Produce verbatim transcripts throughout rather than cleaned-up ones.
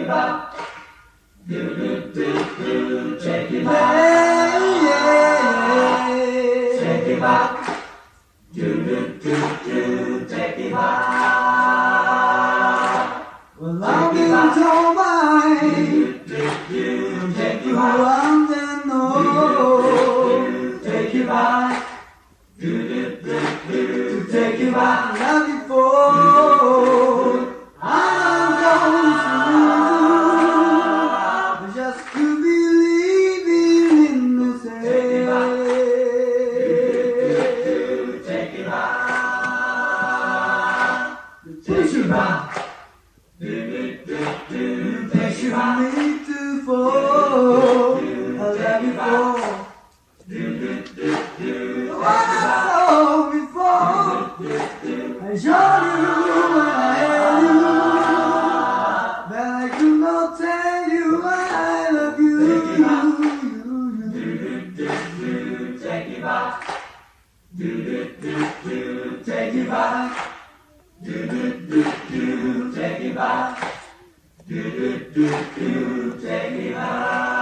it back. Do do do do, take it back. Yeah, yeah. Take it back. Do do do do, take it back. Well, I've been told by the ones that know. Take it back. Do do do do, take it back. Love you for. I'm going to just to believe in the same. Take it back. Take it back. Take you me to fall. I love you for. What I saw before. I showed you when I held you, but I could not tell you I love you. Take it back. Take it back. Take it back. Take it back.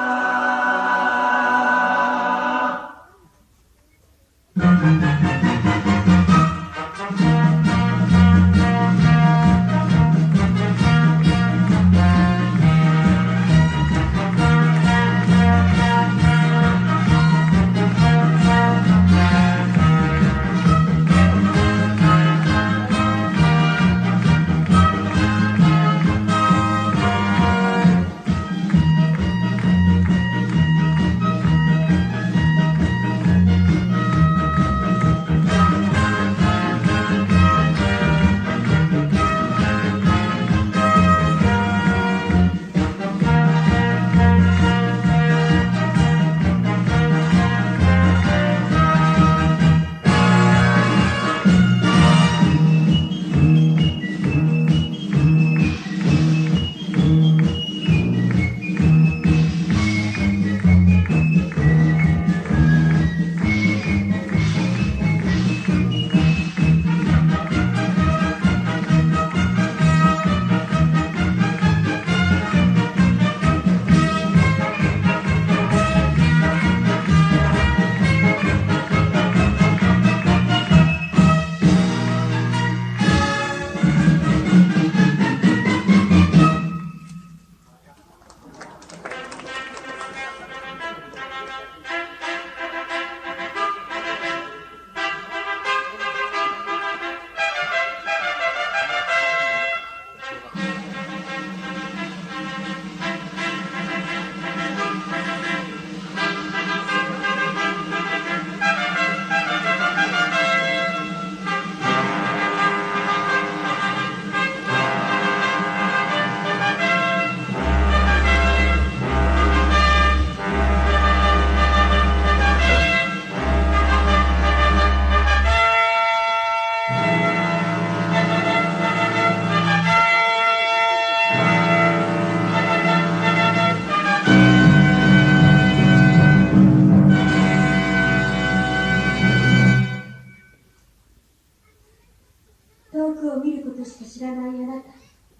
遠くを見ることしか知らないあなた、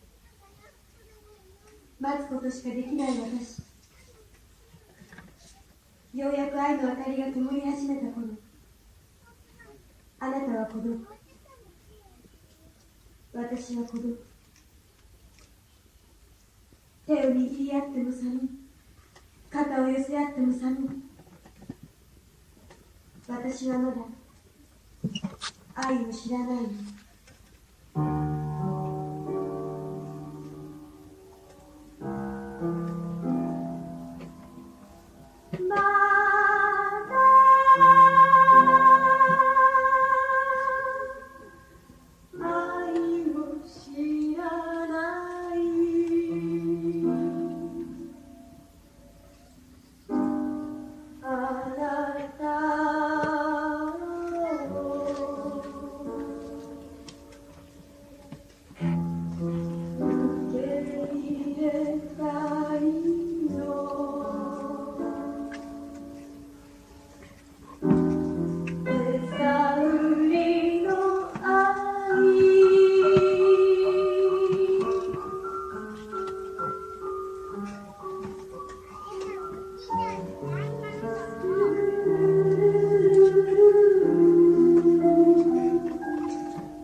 待つことしかできない私、ようやく愛の明かりが灯り始めた頃、あなたは孤独、私は孤独。手を握り合っても寒い、肩を寄せ合っても寒い。私はまだ愛を知らないの。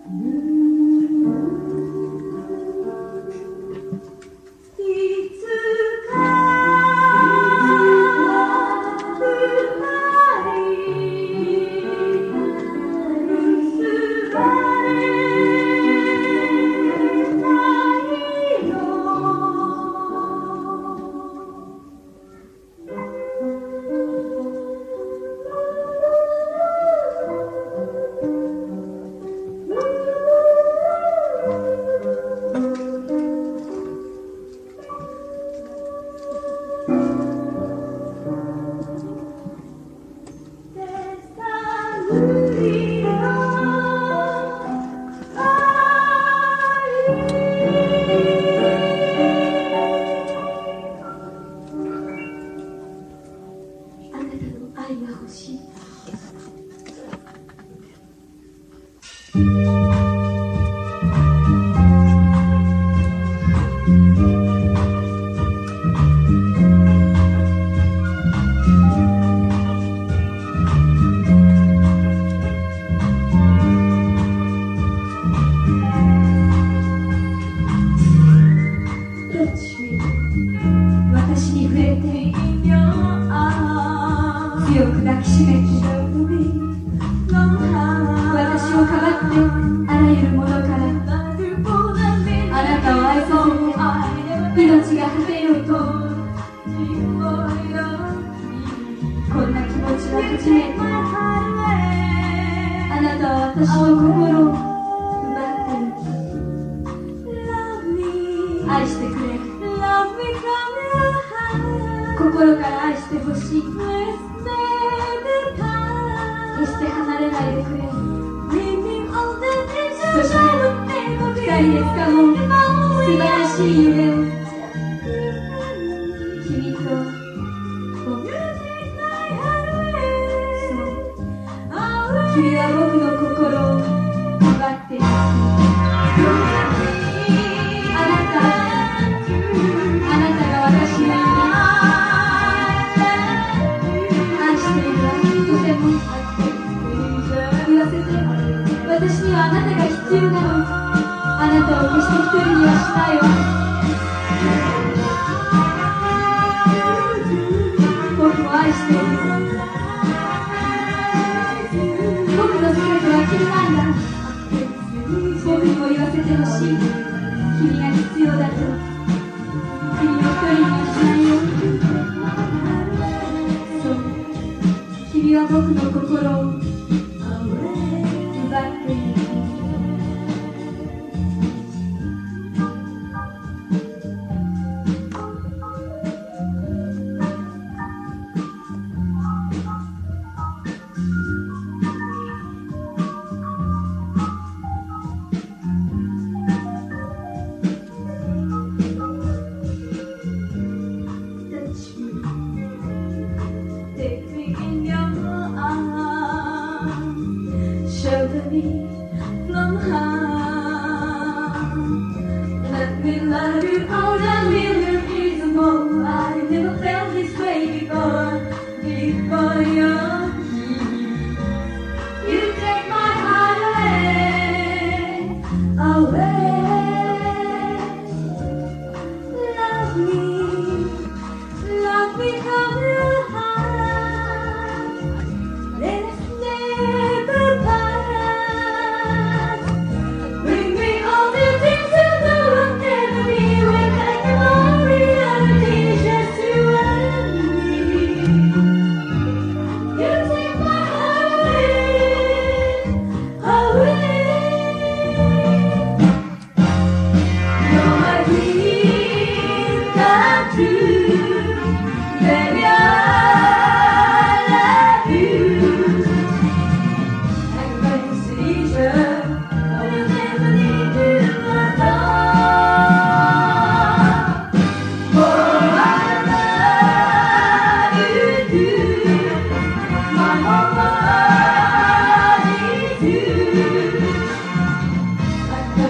「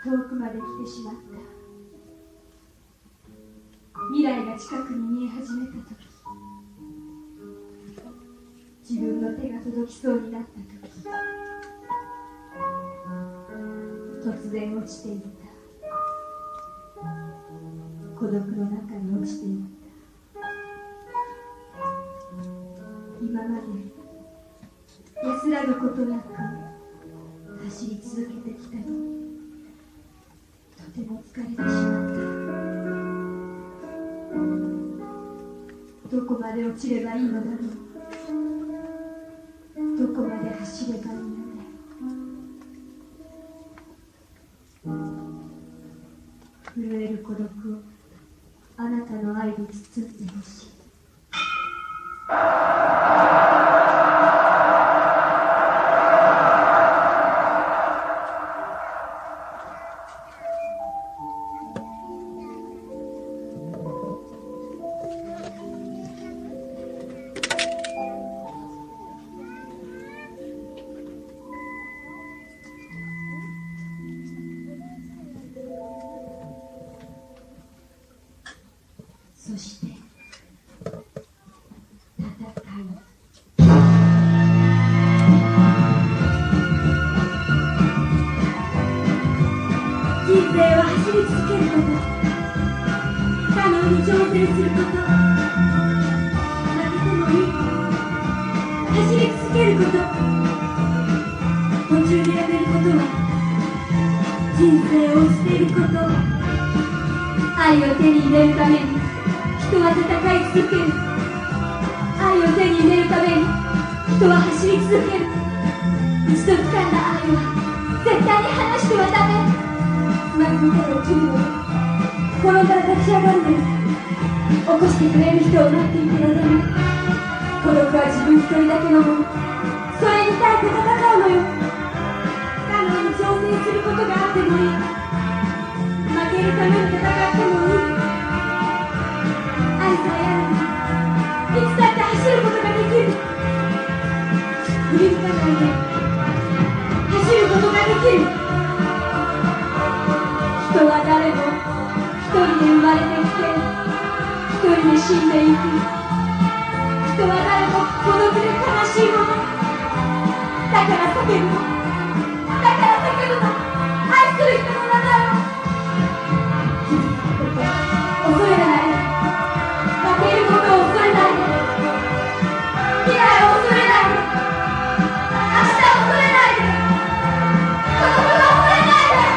遠くまで来てしまった。未来が近くに見え始めたとき、自分の手が届きそうになったとき、突然落ちていった。孤独の中に落ちていった。今まで安らぐことなく走り続けてきたのに、とても疲れてしまった。どこまで落ちればいいのだろう。どこまで走ればいいのだろう。震える孤独をあなたの愛に包んでほしい。そして戦い。人生は走り続けること、不可能に挑戦すること、負けてもいい、走り続けること、途中でやめることは人生を捨てること。愛を手に入れるために人は戦い続ける。愛を手に入れるために人は走り続ける。一度掴んだ愛は絶対に離してはダメ。つまずいたら落ちるのよ。転んだら立ち上がるのよ。起こしてくれる人を待っていてはダメ。孤独は自分一人だけのもの。それに対して戦うのよ。不可能に挑戦することがあってもいい。負けるために戦ってもいい。愛さえあればいつだって走ることができる。振り向かないで走ることができる。人は誰も一人で生まれてきて一人で死んでいく。人は誰も孤独で悲しいもの。だから叫ぶの。だから叫ぶの。愛する人の名前を。恐れないで。負けることを恐れないで。未来を恐れないで。明日を恐れないで。孤独を恐れないで。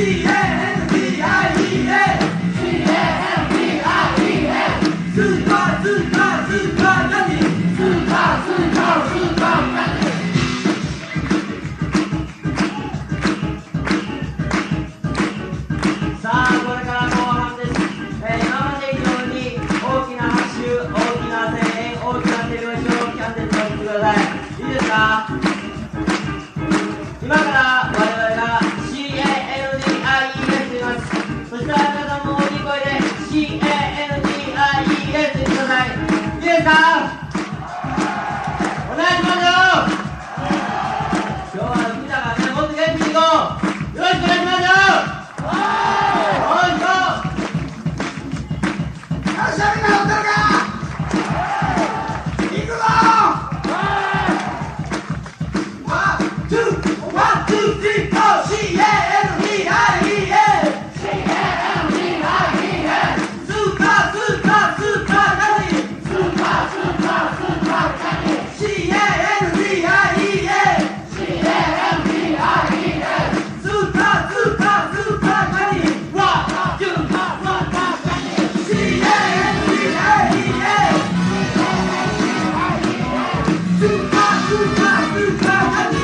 シーエーエヌディーアイイーエー スーパースーパースーパー何スーパースーパースーパー何さあこれから後半です、えー、今まで以上に大きな拍手大きな声援大きな手拍子をキャンデルとしてください。いいですか。今から我々が シーエーエヌディーアイイーエス と言います。そしたら皆さんも大きい声で シーエーエヌディーアイイーエス と言ってください。いいですか。お願いしますよ。今日は海だからね、もっと元気にいこう。よろしくお願いしますよ。よしみんな乗ってるか。行くぞ。ワン、ツー、ワン、ツー、スリー、フォー、シーエーエヌディーアイイーエー シーエーエヌディーアイイーエー スーパースーパースーパー何スーパースーパースーパー何 シーエーエヌディーアイイーエー シーエーエヌディーアイイーエー スーパースーパースーパー何ワン、ツー、ワン、シーエーエヌディーアイイーエー スーパースーパースーパー何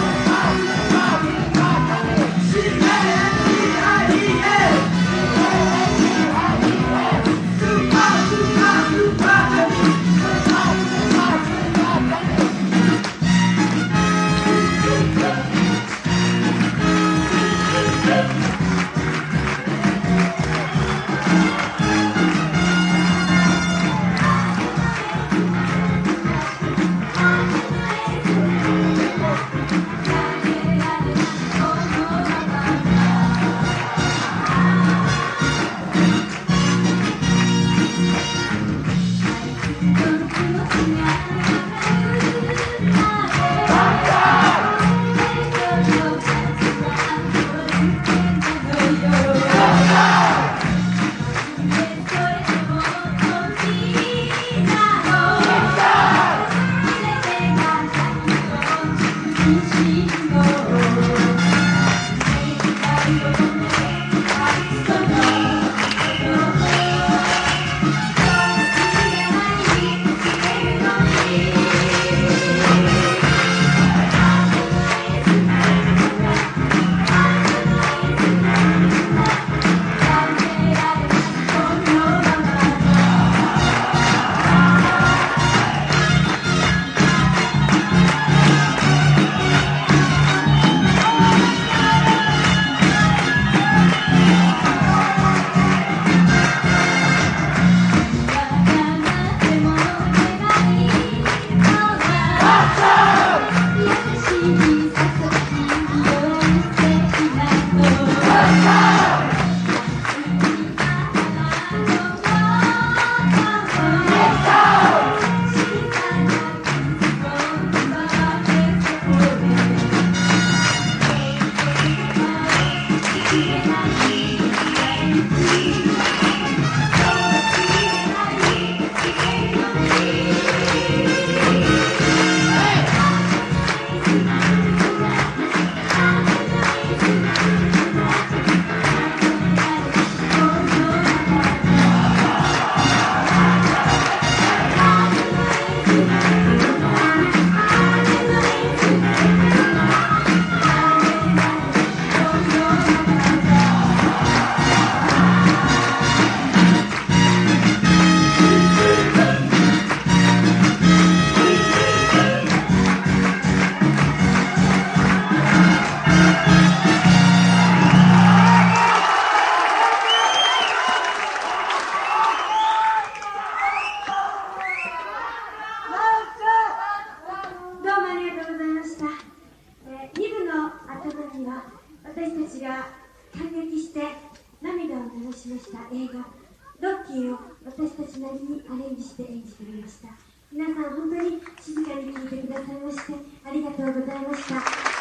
映画ロッキーを私たちなりにアレンジして演じてみました。皆さん本当に静かに聴いてくださいましてありがとうございました。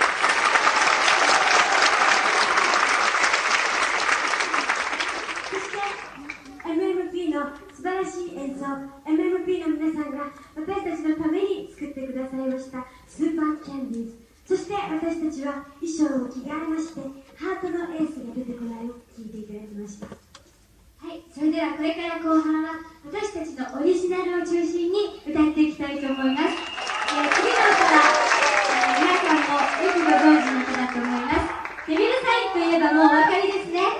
そして エムエムピー の素晴らしい演奏、 エムエムピー の皆さんが私たちのために作ってくださいましたスーパーキャンディーズ、そして私たちは衣装を着替えましてハートのエースが出てれではこれから後半は私たちのオリジナルを中心に歌っていきたいと思います。えー、次の歌は、えー、皆さんもよくご存知の歌だと思います。デビルサインといえばもうお分かりですね。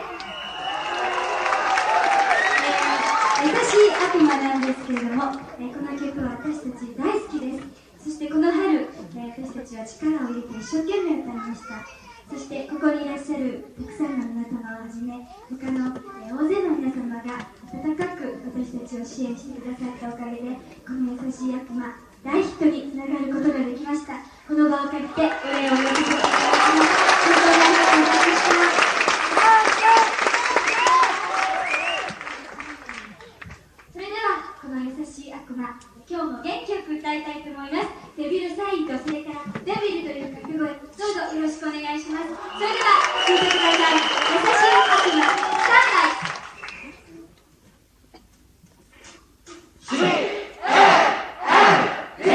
えー、優しい悪魔なんですけれども、えー、この曲は私たち大好きです。そしてこの春、えー、私たちは力を入れて一生懸命歌いました。そしてここにいらっしゃるたくさんの皆様をはじめ他の、えー、大勢の皆様が温かく私たちを支援してくださったおかげでこの優しい悪魔大ヒットにつながることができました。この場を借りてお礼を言わせていただきます。本当にありがとうございました。それではこの優しい悪魔、今日も元気よく歌いたいと思います。デビルサインとそれからデビルという掛け声、どうぞよろしくお願いします。それでは聴いてください。優しい悪魔、スタンバイ。 C A N D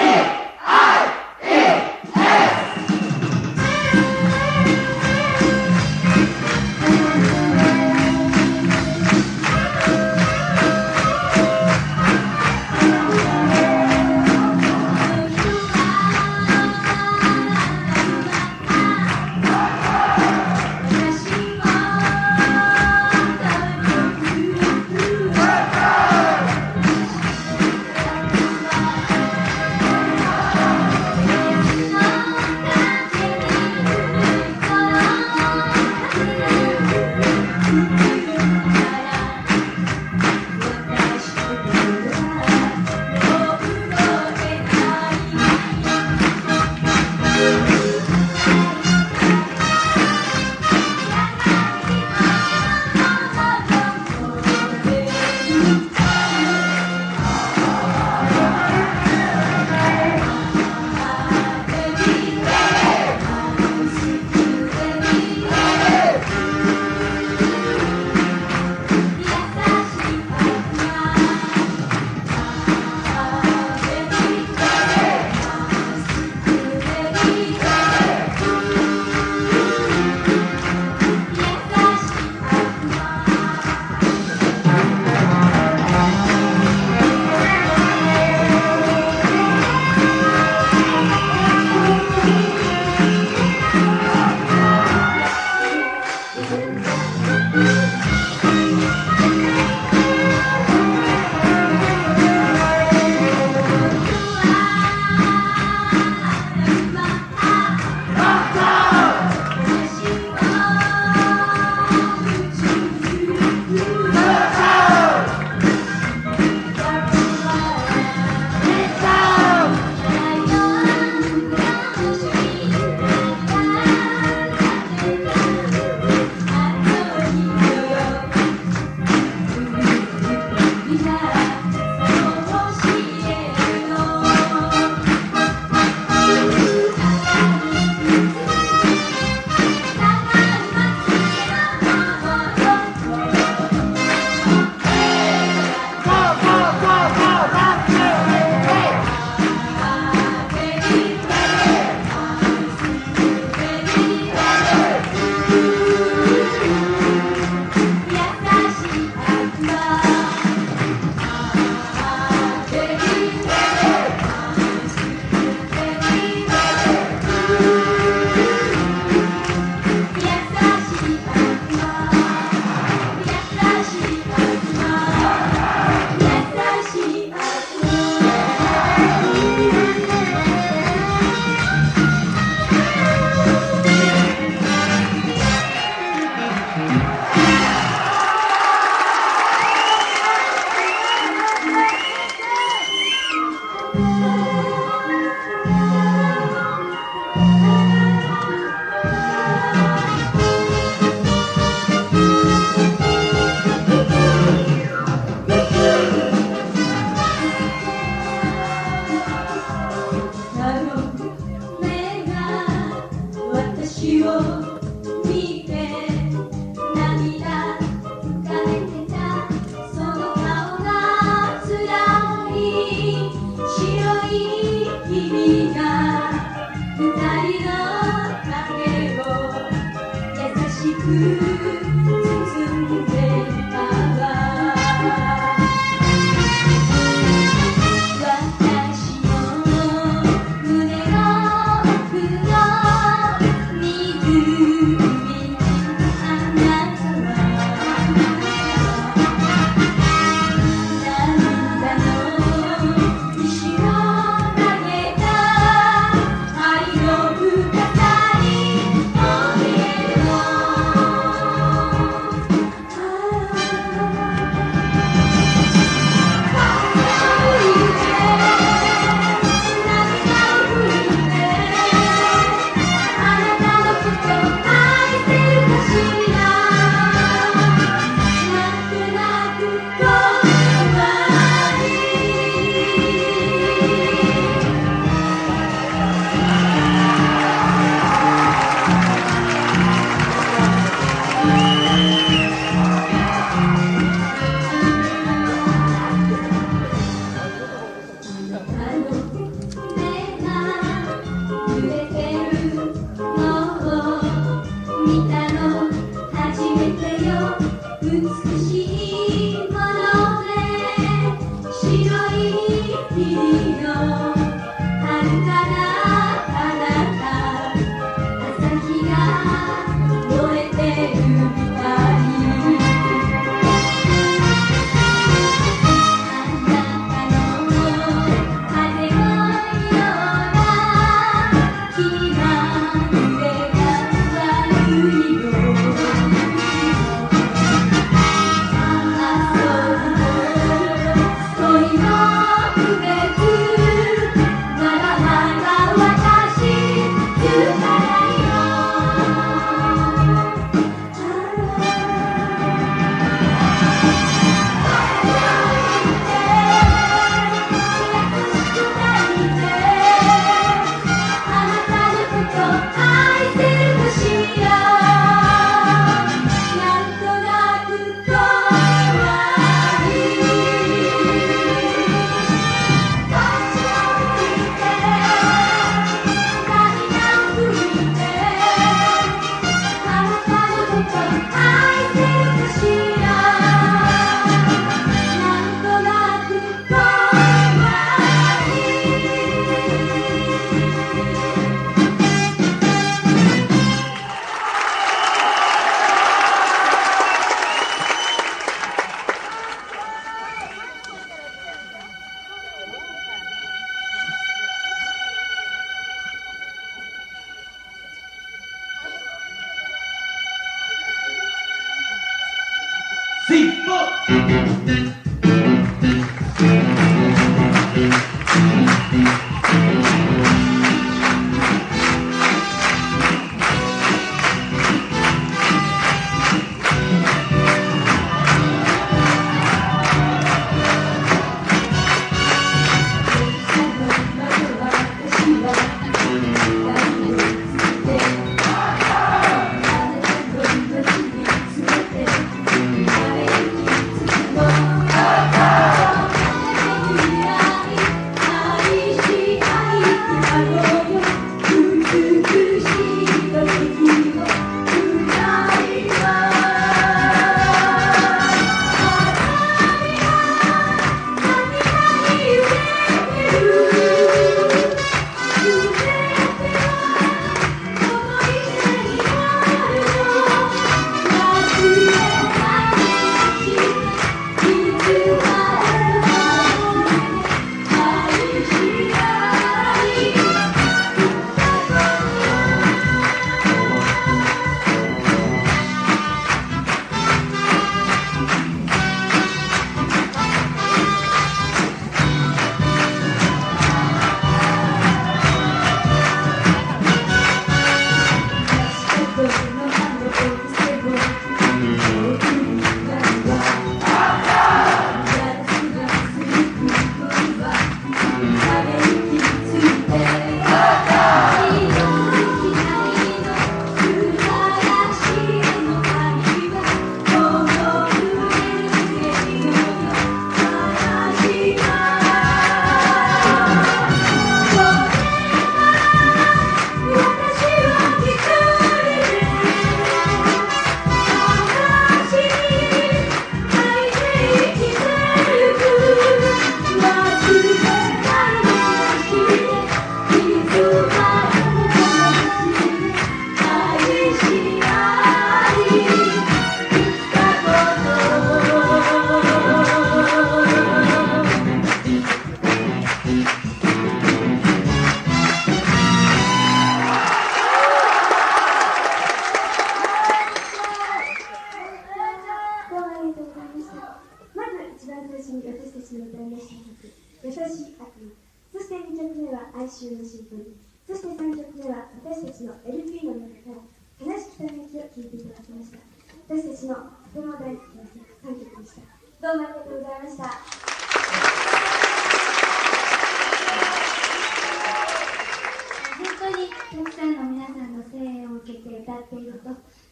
本当にたくさんの皆さんの声援を受けて歌っていると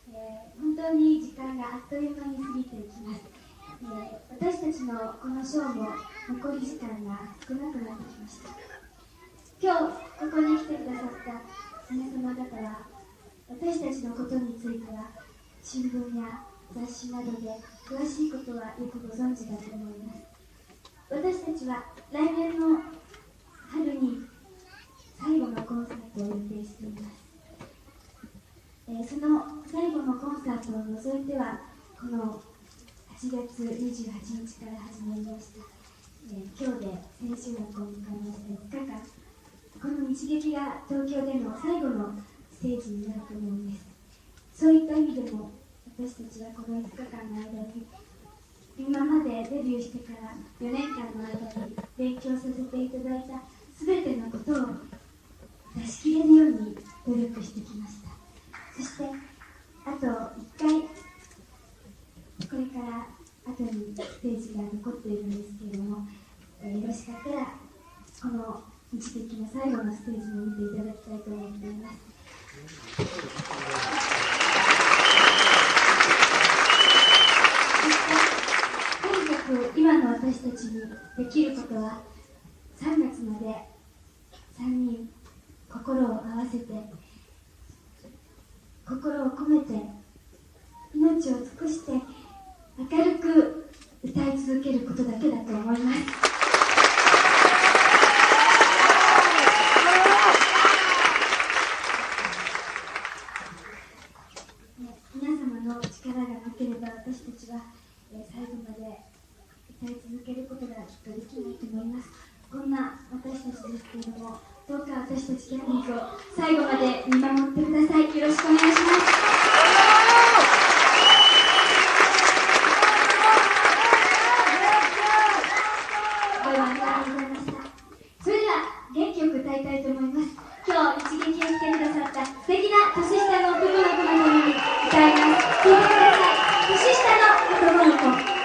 えー、本当に時間があっという間に過ぎていきます。えー、私たちのこのショーも残り時間が少なくなってきました。今日ここに来てくださった皆様方は、私たちのことについては新聞や雑誌などで詳しいことはよくご存知だと思います。私たちは来年の春に最後のコンサートを予定しています。えー、その最後のコンサートを除いては、このはちがつにじゅうはちにちから始まりました、えー、今日で千秋楽を迎えましたいつかかん、この日劇が東京での最後のステージになると思うんです。そういった意味でも、私たちはこのいつかかんの間に、今までデビューしてからよねんかんの間に勉強させていただいたすべてのことを出し切れるように努力してきました。そしてあといっかい、これから後にステージが残っているんですけれども、えー、よろしかったらこの日劇の最後のステージも見ていただきたいと思っています。今の私たちにできることは、さんがつまでさんにん心を合わせて、心を込めて、命を尽くして明るく歌い続けることだけだと思います。皆様の力がなければ、私たちは最後まで歌い続けることがきっとできないと思います。こんな私たちですけれども、どうか私たちキャンディーズを最後まで見守ってください。よろしくお願いします。ご覧ありがとうございました。それでは元気よく歌いたいと思います。今日一撃をしてくださった素敵な年下の男の子のために歌います。聴いてください。年下の男の子。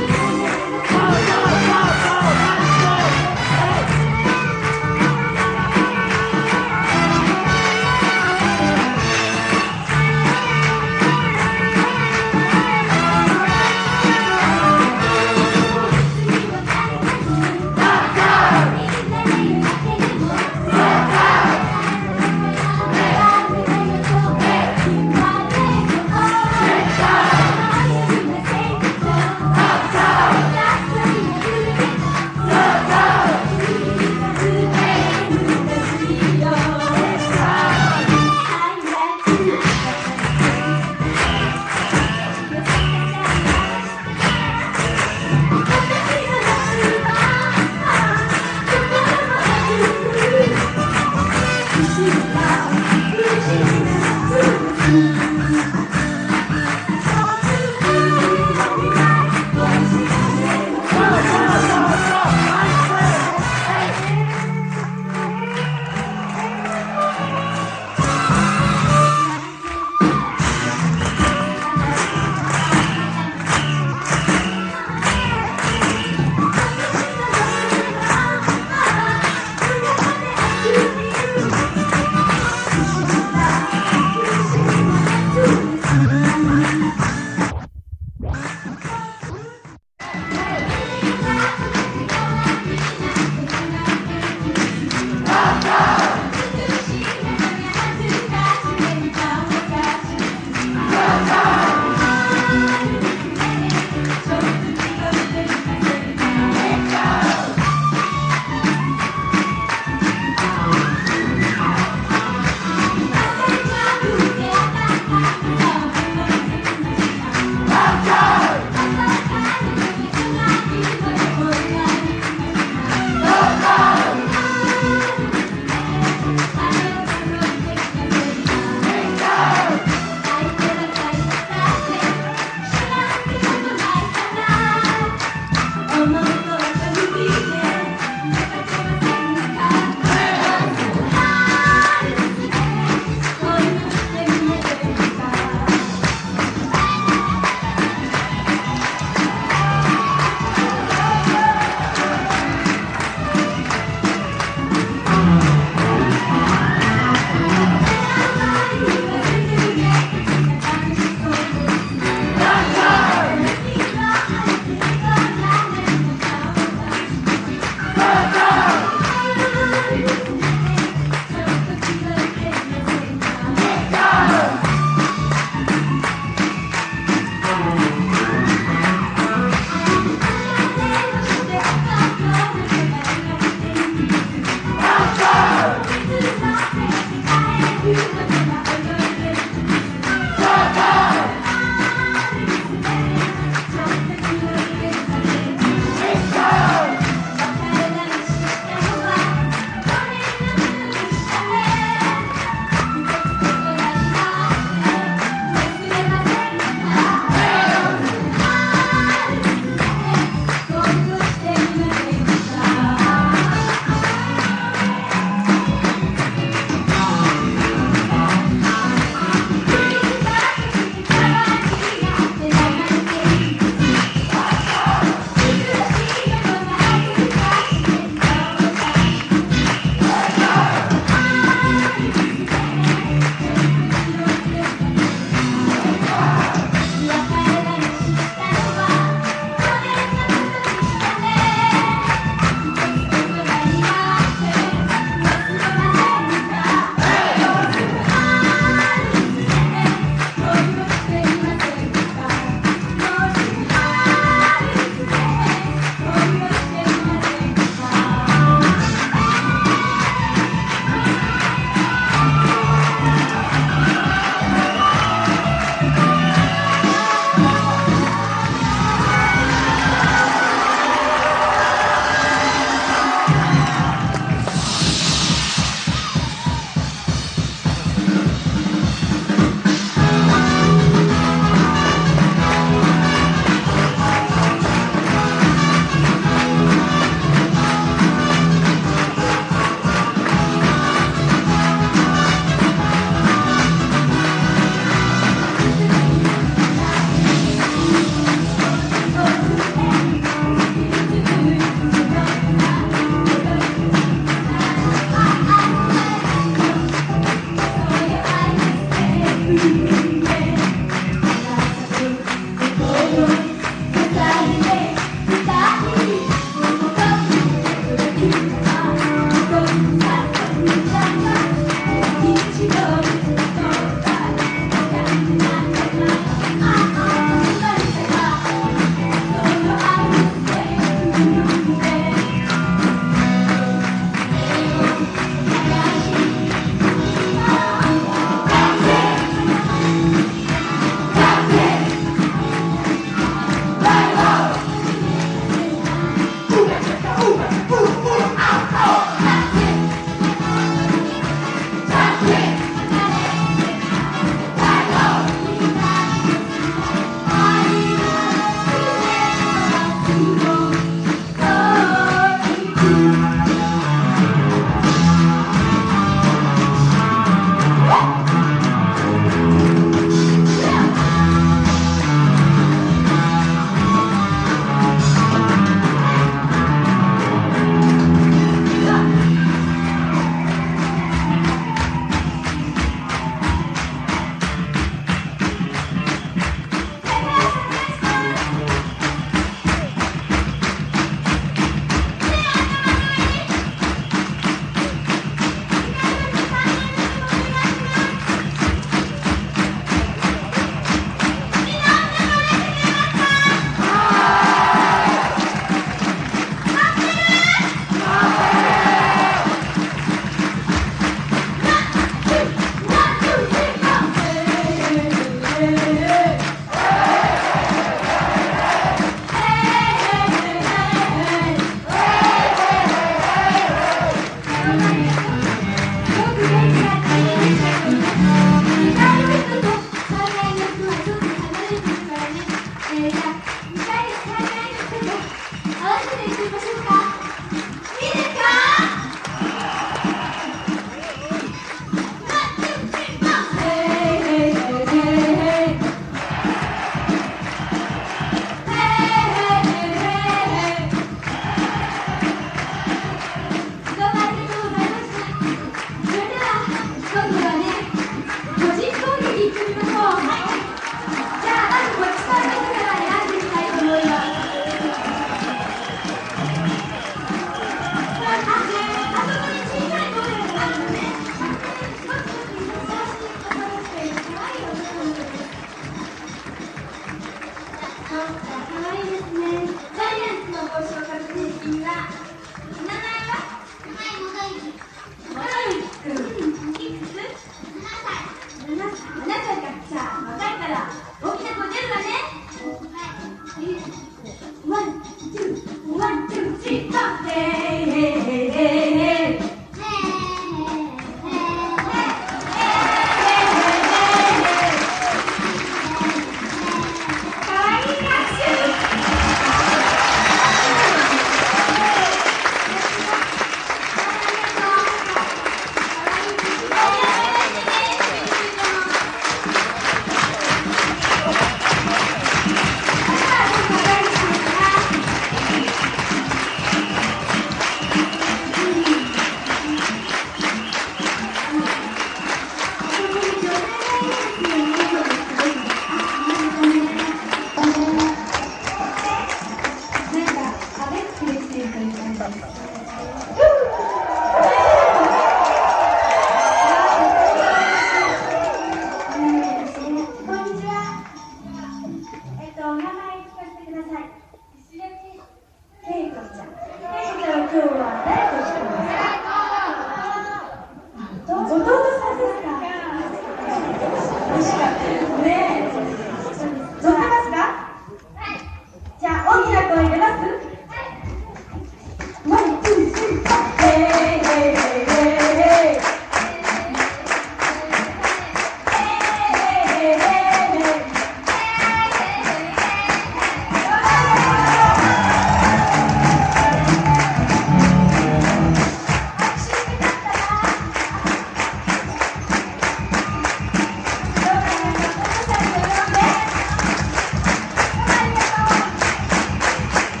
「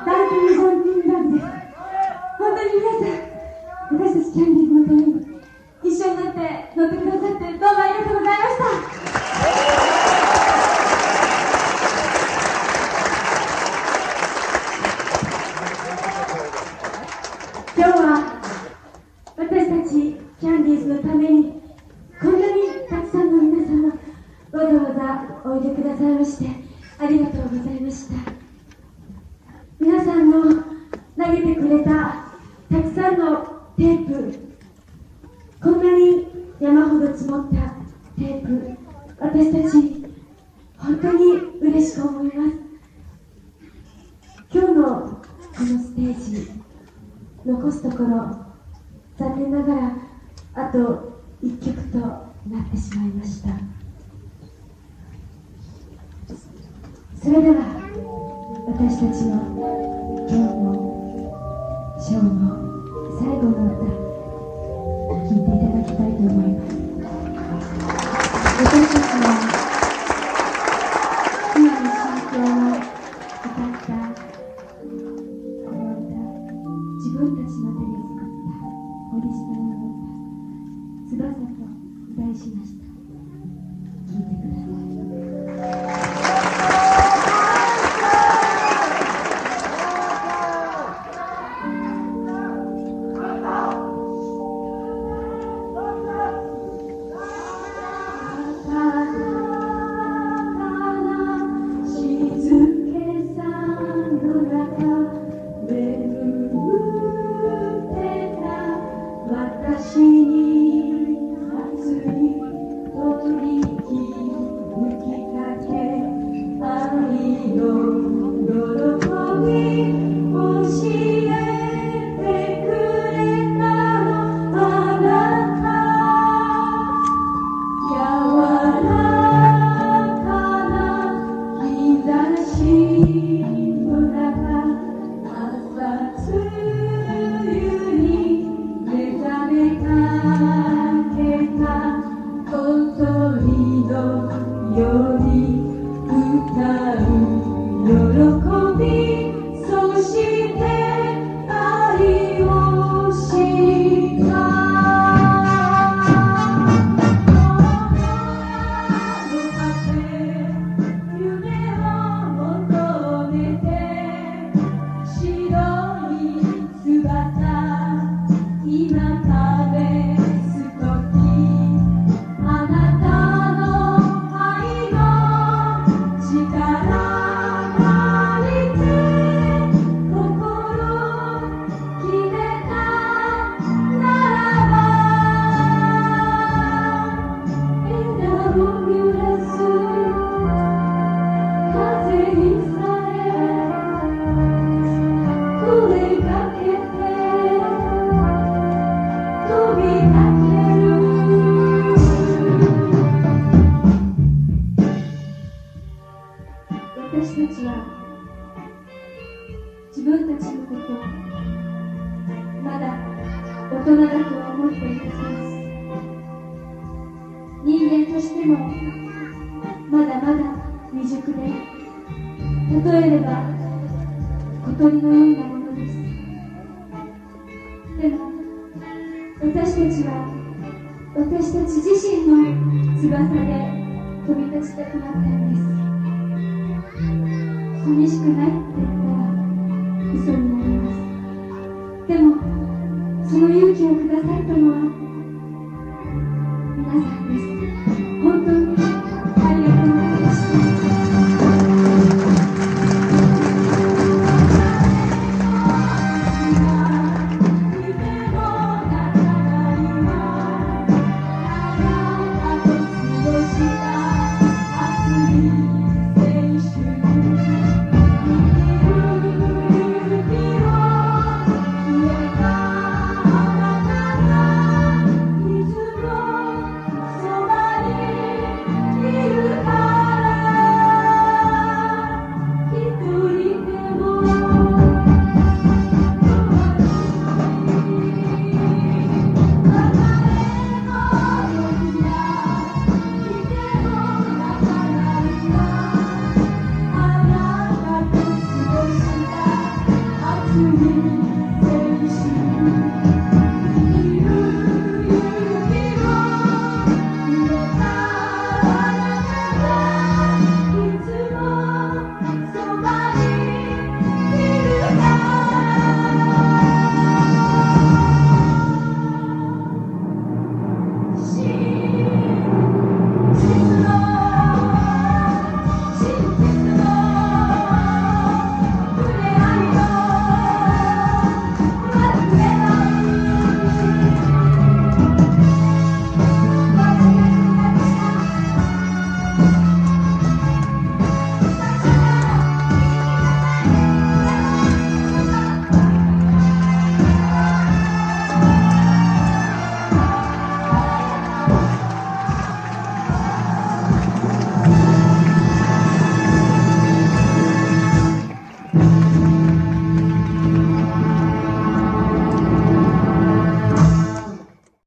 ダンス日本人ラブです。本当に皆さん、私たちキャンディーズのために一緒になって乗ってくださってどうもありがとうございました。今日は私たちキャンディーズのためにこんなにたくさんの皆様わざわざおいでくださいましてありがとうございました。皆さんの投げてくれたたくさんのテープ、こんなに山ほど積もったテープ、私たち本当に嬉しく思います。今日のこのステージ残すところ残念ながらあといっきょくとなってしまいました。それでは私たちの今日のショーの最後の歌聴いていただきたいと思います。私たちは今の心境を歌ったこの歌、自分たちの手で作ったオリジナルの歌、翼と題しました。聴いてください。私たちは自分たちのことをまだ大人だとは思っています。人間としてもまだまだ未熟で、例えれば小鳥のようなものです。でも私たちは私たち自身の翼で飛び立ちたくなったんです。寂しくないって言ったら嘘になります。でもその勇気をくださったのは